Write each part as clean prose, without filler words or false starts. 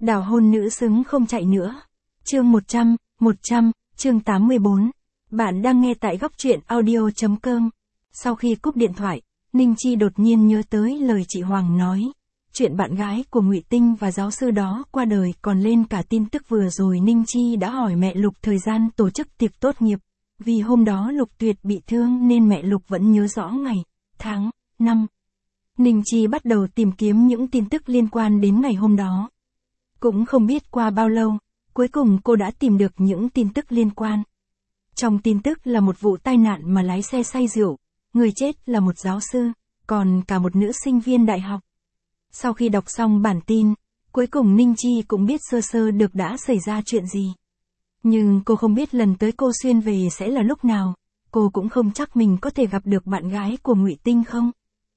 Đào hôn nữ xứng không chạy nữa. Chương 100, chương 84. Bạn đang nghe tại góc truyện audio.com. Sau khi cúp điện thoại, Ninh Chi đột nhiên nhớ tới lời chị Hoàng nói. Chuyện bạn gái của Ngụy Tinh và giáo sư đó qua đời, còn lên cả tin tức vừa rồi Ninh Chi đã hỏi mẹ Lục thời gian tổ chức tiệc tốt nghiệp. Vì hôm đó Lục Tuyệt bị thương nên mẹ Lục vẫn nhớ rõ ngày, tháng, năm. Ninh Chi bắt đầu tìm kiếm những tin tức liên quan đến ngày hôm đó. Cũng không biết qua bao lâu, cuối cùng cô đã tìm được những tin tức liên quan. Trong tin tức là một vụ tai nạn mà lái xe say rượu, người chết là một giáo sư, còn cả một nữ sinh viên đại học. Sau khi đọc xong bản tin, cuối cùng Ninh Chi cũng biết sơ sơ được đã xảy ra chuyện gì. Nhưng cô không biết lần tới cô xuyên về sẽ là lúc nào, cô cũng không chắc mình có thể gặp được bạn gái của Ngụy Tinh không.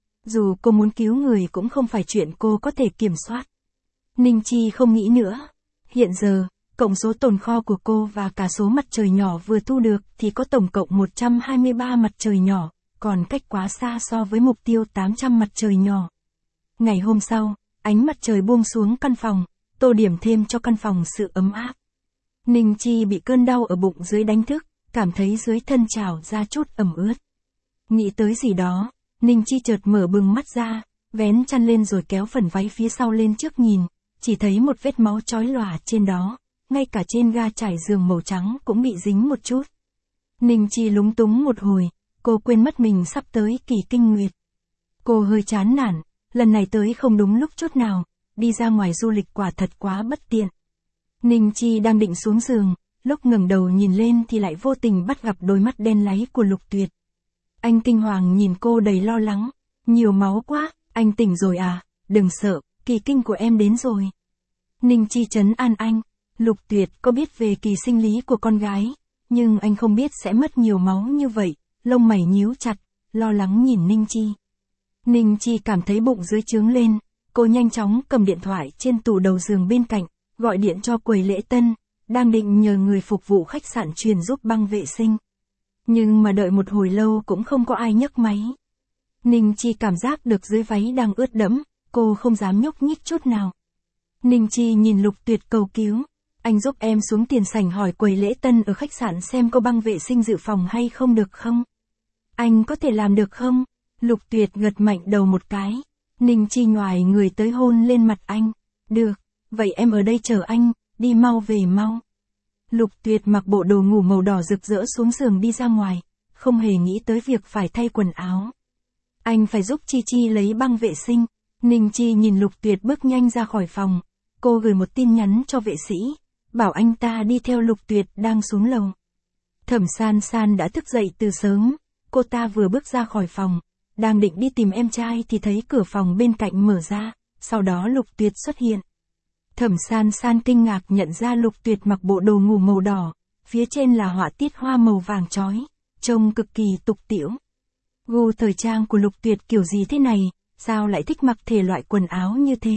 Dù cô muốn cứu người cũng không phải chuyện cô có thể kiểm soát. Ninh Chi không nghĩ nữa. Hiện giờ, cộng số tồn kho của cô và cả số mặt trời nhỏ vừa thu được thì có tổng cộng 123 mặt trời nhỏ, còn cách quá xa so với mục tiêu 800 mặt trời nhỏ. Ngày hôm sau, ánh mặt trời buông xuống căn phòng, tô điểm thêm cho căn phòng sự ấm áp. Ninh Chi bị cơn đau ở bụng dưới đánh thức, cảm thấy dưới thân trào ra chút ẩm ướt. Nghĩ tới gì đó, Ninh Chi chợt mở bừng mắt ra, vén chăn lên rồi kéo phần váy phía sau lên trước nhìn, chỉ thấy một vết máu chói lòa trên đó, ngay cả trên ga trải giường màu trắng cũng bị dính một chút. Ninh Chi lúng túng một hồi, cô quên mất mình sắp tới kỳ kinh nguyệt. Cô hơi chán nản, lần này tới không đúng lúc chút nào, đi ra ngoài du lịch quả thật quá bất tiện. Ninh Chi đang định xuống giường, lúc ngẩng đầu nhìn lên thì lại vô tình bắt gặp đôi mắt đen láy của Lục Tuyệt. Anh kinh hoàng nhìn cô đầy lo lắng. Nhiều máu quá, anh tỉnh rồi à, đừng sợ, kỳ kinh của em đến rồi. Ninh Chi trấn an anh. Lục Tuyệt có biết về kỳ sinh lý của con gái, nhưng anh không biết sẽ mất nhiều máu như vậy, lông mày nhíu chặt, lo lắng nhìn Ninh Chi. Ninh Chi cảm thấy bụng dưới trướng lên, cô nhanh chóng cầm điện thoại trên tủ đầu giường bên cạnh, gọi điện cho quầy lễ tân, đang định nhờ người phục vụ khách sạn truyền giúp băng vệ sinh. Nhưng mà đợi một hồi lâu cũng không có ai nhấc máy. Ninh Chi cảm giác được dưới váy đang ướt đẫm, cô không dám nhúc nhích chút nào. Ninh Chi nhìn Lục Tuyệt cầu cứu. Anh giúp em xuống tiền sảnh hỏi quầy lễ tân ở khách sạn xem có băng vệ sinh dự phòng hay không được không? Anh có thể làm được không? Lục Tuyệt gật mạnh đầu một cái. Ninh Chi nhoài người tới hôn lên mặt anh. Được, vậy em ở đây chờ anh, đi mau về mau. Lục Tuyệt mặc bộ đồ ngủ màu đỏ rực rỡ xuống giường đi ra ngoài, không hề nghĩ tới việc phải thay quần áo. Anh phải giúp Chi Chi lấy băng vệ sinh. Ninh Chi nhìn Lục Tuyệt bước nhanh ra khỏi phòng. Cô gửi một tin nhắn cho vệ sĩ, bảo anh ta đi theo Lục Tuyệt đang xuống lầu. Thẩm San San đã thức dậy từ sớm, cô ta vừa bước ra khỏi phòng, đang định đi tìm em trai thì thấy cửa phòng bên cạnh mở ra, sau đó Lục Tuyệt xuất hiện. Thẩm San San kinh ngạc nhận ra Lục Tuyệt mặc bộ đồ ngủ màu đỏ, phía trên là họa tiết hoa màu vàng chói, trông cực kỳ tục tĩu. Gu thời trang của Lục Tuyệt kiểu gì thế này, sao lại thích mặc thể loại quần áo như thế?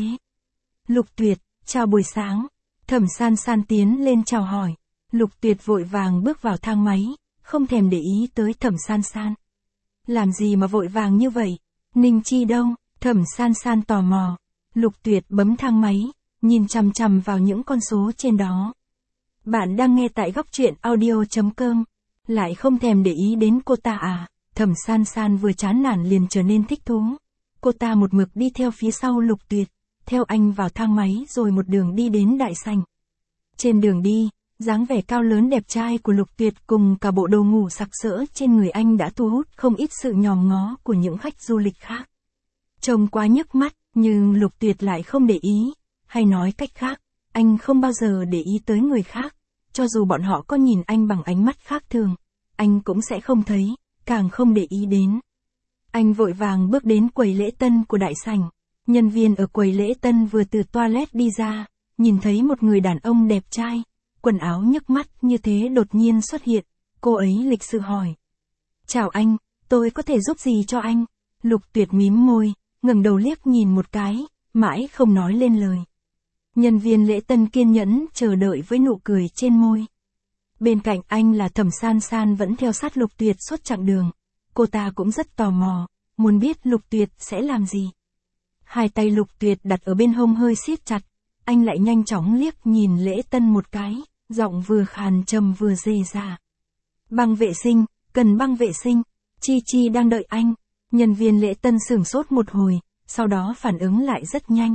Lục Tuyệt, chào buổi sáng. Thẩm San San tiến lên chào hỏi. Lục Tuyệt vội vàng bước vào thang máy, không thèm để ý tới Thẩm San San. Làm gì mà vội vàng như vậy? Ninh Chi đâu? Thẩm San San tò mò. Lục Tuyệt bấm thang máy, nhìn chằm chằm vào những con số trên đó. Bạn đang nghe tại góc truyện audio.com. Lại không thèm để ý đến cô ta à? Thẩm San San vừa chán nản liền trở nên thích thú. Cô ta một mực đi theo phía sau Lục Tuyệt, theo anh vào thang máy rồi một đường đi đến đại sảnh. Trên đường đi, dáng vẻ cao lớn đẹp trai của Lục Tuyệt cùng cả bộ đồ ngủ sặc sỡ trên người anh đã thu hút không ít sự nhòm ngó của những khách du lịch khác. Trông quá nhức mắt, nhưng Lục Tuyệt lại không để ý, hay nói cách khác, anh không bao giờ để ý tới người khác, cho dù bọn họ có nhìn anh bằng ánh mắt khác thường, anh cũng sẽ không thấy, càng không để ý đến. Anh vội vàng bước đến quầy lễ tân của đại sảnh. Nhân viên ở quầy lễ tân vừa từ toilet đi ra, nhìn thấy một người đàn ông đẹp trai, quần áo nhức mắt như thế đột nhiên xuất hiện, cô ấy lịch sự hỏi. Chào anh, tôi có thể giúp gì cho anh? Lục Tuyệt mím môi, ngẩng đầu liếc nhìn một cái, mãi không nói lên lời. Nhân viên lễ tân kiên nhẫn chờ đợi với nụ cười trên môi. Bên cạnh anh là Thẩm San San vẫn theo sát Lục Tuyệt suốt chặng đường. Cô ta cũng rất tò mò, muốn biết Lục Tuyệt sẽ làm gì. Hai tay Lục Tuyệt đặt ở bên hông hơi siết chặt, anh lại nhanh chóng liếc nhìn Lễ Tân một cái, giọng vừa khàn trầm vừa rề rà. Băng vệ sinh, cần băng vệ sinh, Chi Chi đang đợi anh. Nhân viên Lễ Tân sửng sốt một hồi, sau đó phản ứng lại rất nhanh.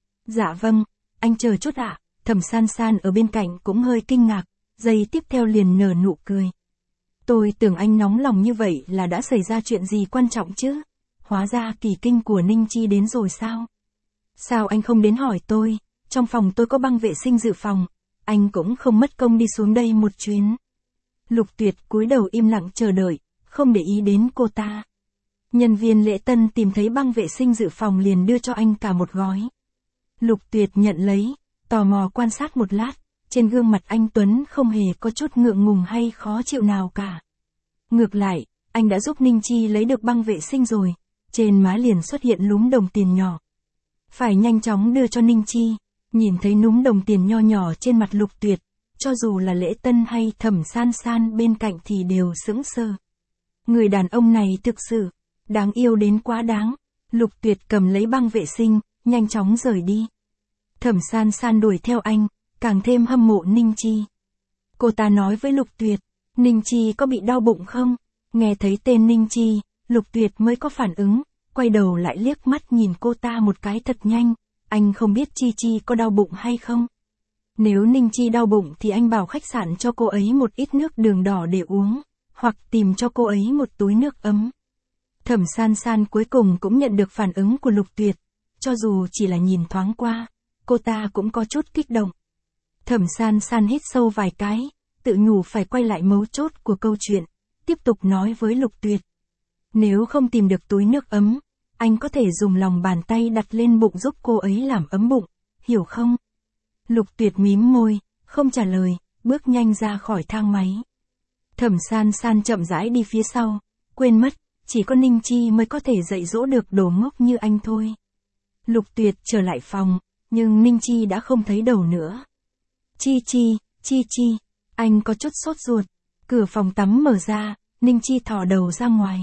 Dạ vâng, anh chờ chút ạ. Thẩm San San ở bên cạnh cũng hơi kinh ngạc, giây tiếp theo liền nở nụ cười. Tôi tưởng anh nóng lòng như vậy là đã xảy ra chuyện gì quan trọng chứ? Hóa ra kỳ kinh của Ninh Chi đến rồi sao? Sao anh không đến hỏi tôi, trong phòng tôi có băng vệ sinh dự phòng, anh cũng không mất công đi xuống đây một chuyến. Lục Tuyệt cúi đầu im lặng chờ đợi, không để ý đến cô ta. Nhân viên Lễ Tân tìm thấy băng vệ sinh dự phòng liền đưa cho anh cả một gói. Lục Tuyệt nhận lấy, tò mò quan sát một lát, trên gương mặt anh Tuấn không hề có chút ngượng ngùng hay khó chịu nào cả. Ngược lại, anh đã giúp Ninh Chi lấy được băng vệ sinh rồi, trên má liền xuất hiện núm đồng tiền nhỏ. Phải nhanh chóng đưa cho Ninh Chi, nhìn thấy núm đồng tiền nho nhỏ trên mặt Lục Tuyệt, cho dù là Lễ Tân hay Thẩm San San bên cạnh thì đều sững sờ. Người đàn ông này thực sự đáng yêu đến quá đáng. Lục Tuyệt cầm lấy băng vệ sinh, nhanh chóng rời đi. Thẩm San San đuổi theo anh, càng thêm hâm mộ Ninh Chi. Cô ta nói với Lục Tuyệt, Ninh Chi có bị đau bụng không? Nghe thấy tên Ninh Chi, Lục Tuyệt mới có phản ứng, quay đầu lại liếc mắt nhìn cô ta một cái thật nhanh, anh không biết Chi Chi có đau bụng hay không? Nếu Ninh Chi đau bụng thì anh bảo khách sạn cho cô ấy một ít nước đường đỏ để uống, hoặc tìm cho cô ấy một túi nước ấm. Thẩm San San cuối cùng cũng nhận được phản ứng của Lục Tuyệt, cho dù chỉ là nhìn thoáng qua, cô ta cũng có chút kích động. Thẩm San San hít sâu vài cái, tự nhủ phải quay lại mấu chốt của câu chuyện, tiếp tục nói với Lục Tuyệt. Nếu không tìm được túi nước ấm, anh có thể dùng lòng bàn tay đặt lên bụng giúp cô ấy làm ấm bụng, hiểu không? Lục Tuyệt mím môi, không trả lời, bước nhanh ra khỏi thang máy. Thẩm San San chậm rãi đi phía sau, quên mất, chỉ có Ninh Chi mới có thể dạy dỗ được đồ ngốc như anh thôi. Lục Tuyệt trở lại phòng, nhưng Ninh Chi đã không thấy đầu nữa. Chi Chi, anh có chút sốt ruột. Cửa phòng tắm mở ra, Ninh Chi thò đầu ra ngoài.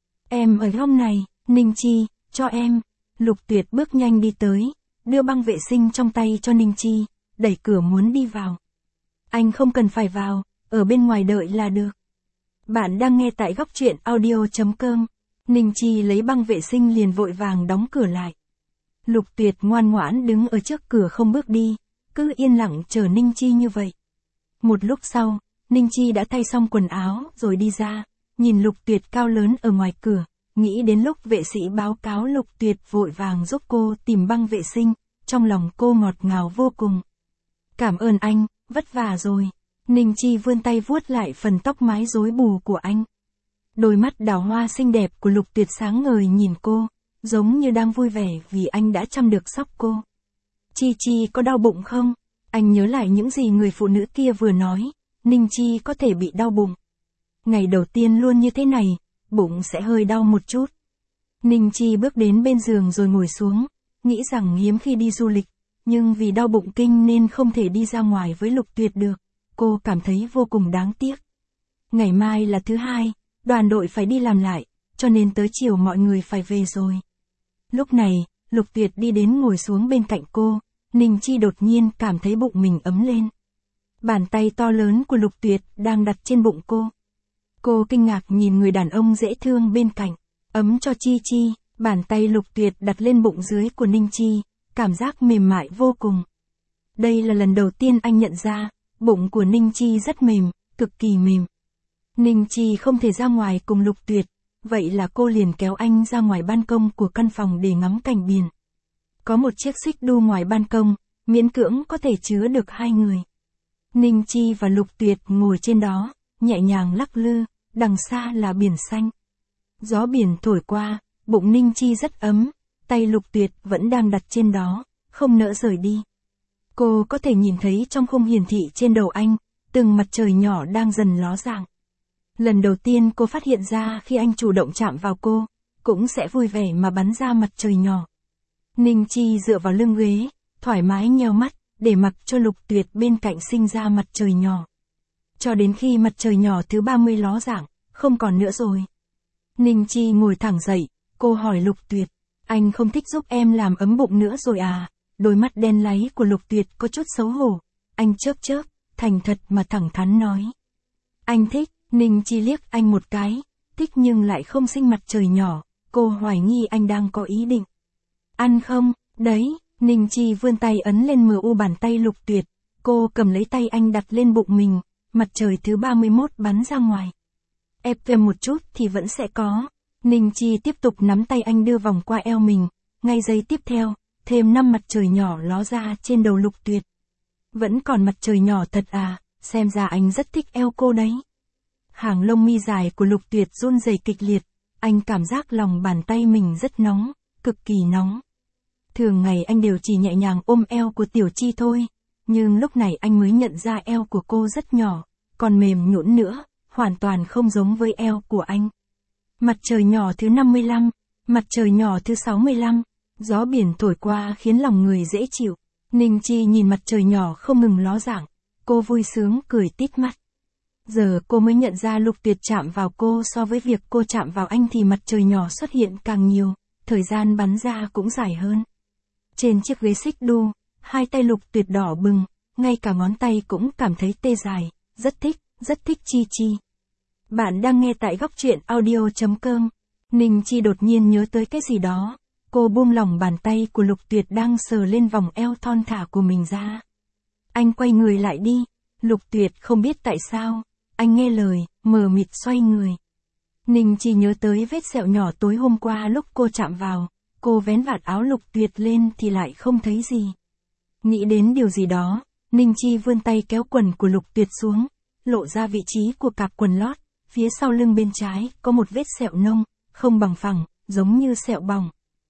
Em ở hôm này, Ninh Chi, cho em. Lục Tuyệt bước nhanh đi tới, đưa băng vệ sinh trong tay cho Ninh Chi, đẩy cửa muốn đi vào. Anh không cần phải vào, ở bên ngoài đợi là được. Bạn đang nghe tại góc truyện audio.com. Ninh Chi lấy băng vệ sinh liền vội vàng đóng cửa lại. Lục Tuyệt ngoan ngoãn đứng ở trước cửa không bước đi, cứ yên lặng chờ Ninh Chi như vậy. Một lúc sau, Ninh Chi đã thay xong quần áo rồi đi ra, nhìn Lục Tuyệt cao lớn ở ngoài cửa, nghĩ đến lúc vệ sĩ báo cáo Lục Tuyệt vội vàng giúp cô tìm băng vệ sinh, trong lòng cô ngọt ngào vô cùng. Cảm ơn anh, vất vả rồi. Ninh Chi vươn tay vuốt lại phần tóc mái rối bù của anh. Đôi mắt đào hoa xinh đẹp của Lục Tuyệt sáng ngời nhìn cô, giống như đang vui vẻ vì anh đã chăm được sóc cô. Chi Chi có đau bụng không? Anh nhớ lại những gì người phụ nữ kia vừa nói, Ninh Chi có thể bị đau bụng. Ngày đầu tiên luôn như thế này, bụng sẽ hơi đau một chút. Ninh Chi bước đến bên giường rồi ngồi xuống, nghĩ rằng hiếm khi đi du lịch, nhưng vì đau bụng kinh nên không thể đi ra ngoài với Lục Tuyệt được. Cô cảm thấy vô cùng đáng tiếc. Ngày mai là thứ hai, đoàn đội phải đi làm lại, cho nên tới chiều mọi người phải về rồi. Lúc này, Lục Tuyệt đi đến ngồi xuống bên cạnh cô, Ninh Chi đột nhiên cảm thấy bụng mình ấm lên. Bàn tay to lớn của Lục Tuyệt đang đặt trên bụng cô. Cô kinh ngạc nhìn người đàn ông dễ thương bên cạnh, ấm cho Chi Chi, bàn tay Lục Tuyệt đặt lên bụng dưới của Ninh Chi, cảm giác mềm mại vô cùng. Đây là lần đầu tiên anh nhận ra, bụng của Ninh Chi rất mềm, cực kỳ mềm. Ninh Chi không thể ra ngoài cùng Lục Tuyệt, vậy là cô liền kéo anh ra ngoài ban công của căn phòng để ngắm cảnh biển. Có một chiếc xích đu ngoài ban công, miễn cưỡng có thể chứa được hai người. Ninh Chi và Lục Tuyệt ngồi trên đó, nhẹ nhàng lắc lư, đằng xa là biển xanh. Gió biển thổi qua, bụng Ninh Chi rất ấm, tay Lục Tuyệt vẫn đang đặt trên đó, không nỡ rời đi. Cô có thể nhìn thấy trong khung hiển thị trên đầu anh, từng mặt trời nhỏ đang dần ló dạng. Lần đầu tiên cô phát hiện ra khi anh chủ động chạm vào cô, cũng sẽ vui vẻ mà bắn ra mặt trời nhỏ. Ninh Chi dựa vào lưng ghế, thoải mái nheo mắt, để mặc cho Lục Tuyệt bên cạnh sinh ra mặt trời nhỏ. Cho đến khi mặt trời nhỏ thứ 30 ló dạng, không còn nữa rồi. Ninh Chi ngồi thẳng dậy, cô hỏi Lục Tuyệt, anh không thích giúp em làm ấm bụng nữa rồi à? Đôi mắt đen láy của Lục Tuyệt có chút xấu hổ. Anh chớp chớp, thành thật mà thẳng thắn nói. Anh thích. Ninh Chi liếc anh một cái. Thích nhưng lại không sinh mặt trời nhỏ. Cô hoài nghi anh đang có ý định. Ăn không? Đấy. Ninh Chi vươn tay ấn lên MU bàn tay Lục Tuyệt. Cô cầm lấy tay anh đặt lên bụng mình. Mặt trời thứ 31 bắn ra ngoài. Ép thêm một chút thì vẫn sẽ có. Ninh Chi tiếp tục nắm tay anh đưa vòng qua eo mình. Ngay giây tiếp theo, thêm 5 mặt trời nhỏ ló ra trên đầu Lục Tuyệt. Vẫn còn mặt trời nhỏ thật à, xem ra anh rất thích eo cô đấy. Hàng lông mi dài của Lục Tuyệt run rẩy kịch liệt. Anh cảm giác lòng bàn tay mình rất nóng, cực kỳ nóng. Thường ngày anh đều chỉ nhẹ nhàng ôm eo của Tiểu Chi thôi. Nhưng lúc này anh mới nhận ra eo của cô rất nhỏ, còn mềm nhũn nữa, hoàn toàn không giống với eo của anh. Mặt trời nhỏ thứ 55, mặt trời nhỏ thứ 65, gió biển thổi qua khiến lòng người dễ chịu. Ninh Chi nhìn mặt trời nhỏ không ngừng ló dạng, cô vui sướng cười tít mắt. Giờ cô mới nhận ra Lục Tuyệt chạm vào cô so với việc cô chạm vào anh thì mặt trời nhỏ xuất hiện càng nhiều, thời gian bắn ra cũng dài hơn. Trên chiếc ghế xích đu, hai tay Lục Tuyệt đỏ bừng, ngay cả ngón tay cũng cảm thấy tê dại, rất thích Chi Chi. Bạn đang nghe tại góc truyện audio.com. Ninh Chi đột nhiên nhớ tới cái gì đó. Cô buông lỏng bàn tay của Lục Tuyệt đang sờ lên vòng eo thon thả của mình ra. Anh quay người lại đi. Lục Tuyệt không biết tại sao. Anh nghe lời, mờ mịt xoay người. Ninh Chi nhớ tới vết sẹo nhỏ tối hôm qua lúc cô chạm vào. Cô vén vạt áo Lục Tuyệt lên thì lại không thấy gì. Nghĩ đến điều gì đó, Ninh Chi vươn tay kéo quần của Lục Tuyệt xuống, lộ ra vị trí của cạp quần lót. Phía sau lưng bên trái có một vết sẹo nông, không bằng phẳng, giống như sẹo bỏng.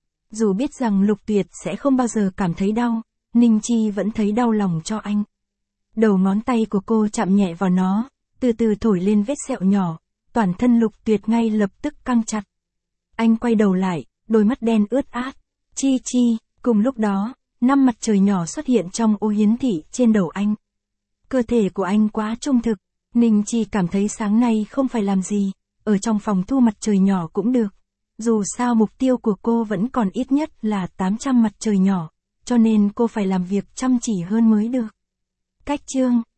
Dù biết rằng Lục Tuyệt sẽ không bao giờ cảm thấy đau, Ninh Chi vẫn thấy đau lòng cho anh. Đầu ngón tay của cô chạm nhẹ vào nó, từ từ thổi lên vết sẹo nhỏ, toàn thân Lục Tuyệt ngay lập tức căng chặt. Anh quay đầu lại, đôi mắt đen ướt át. Chi Chi, cùng lúc đó, 5 mặt trời nhỏ xuất hiện trong ô hiến thị trên đầu anh. Cơ thể của anh quá trung thực. Ninh Chi cảm thấy sáng nay không phải làm gì, ở trong phòng thu mặt trời nhỏ cũng được. Dù sao mục tiêu của cô vẫn còn ít nhất là 800 mặt trời nhỏ, cho nên cô phải làm việc chăm chỉ hơn mới được. Cách chương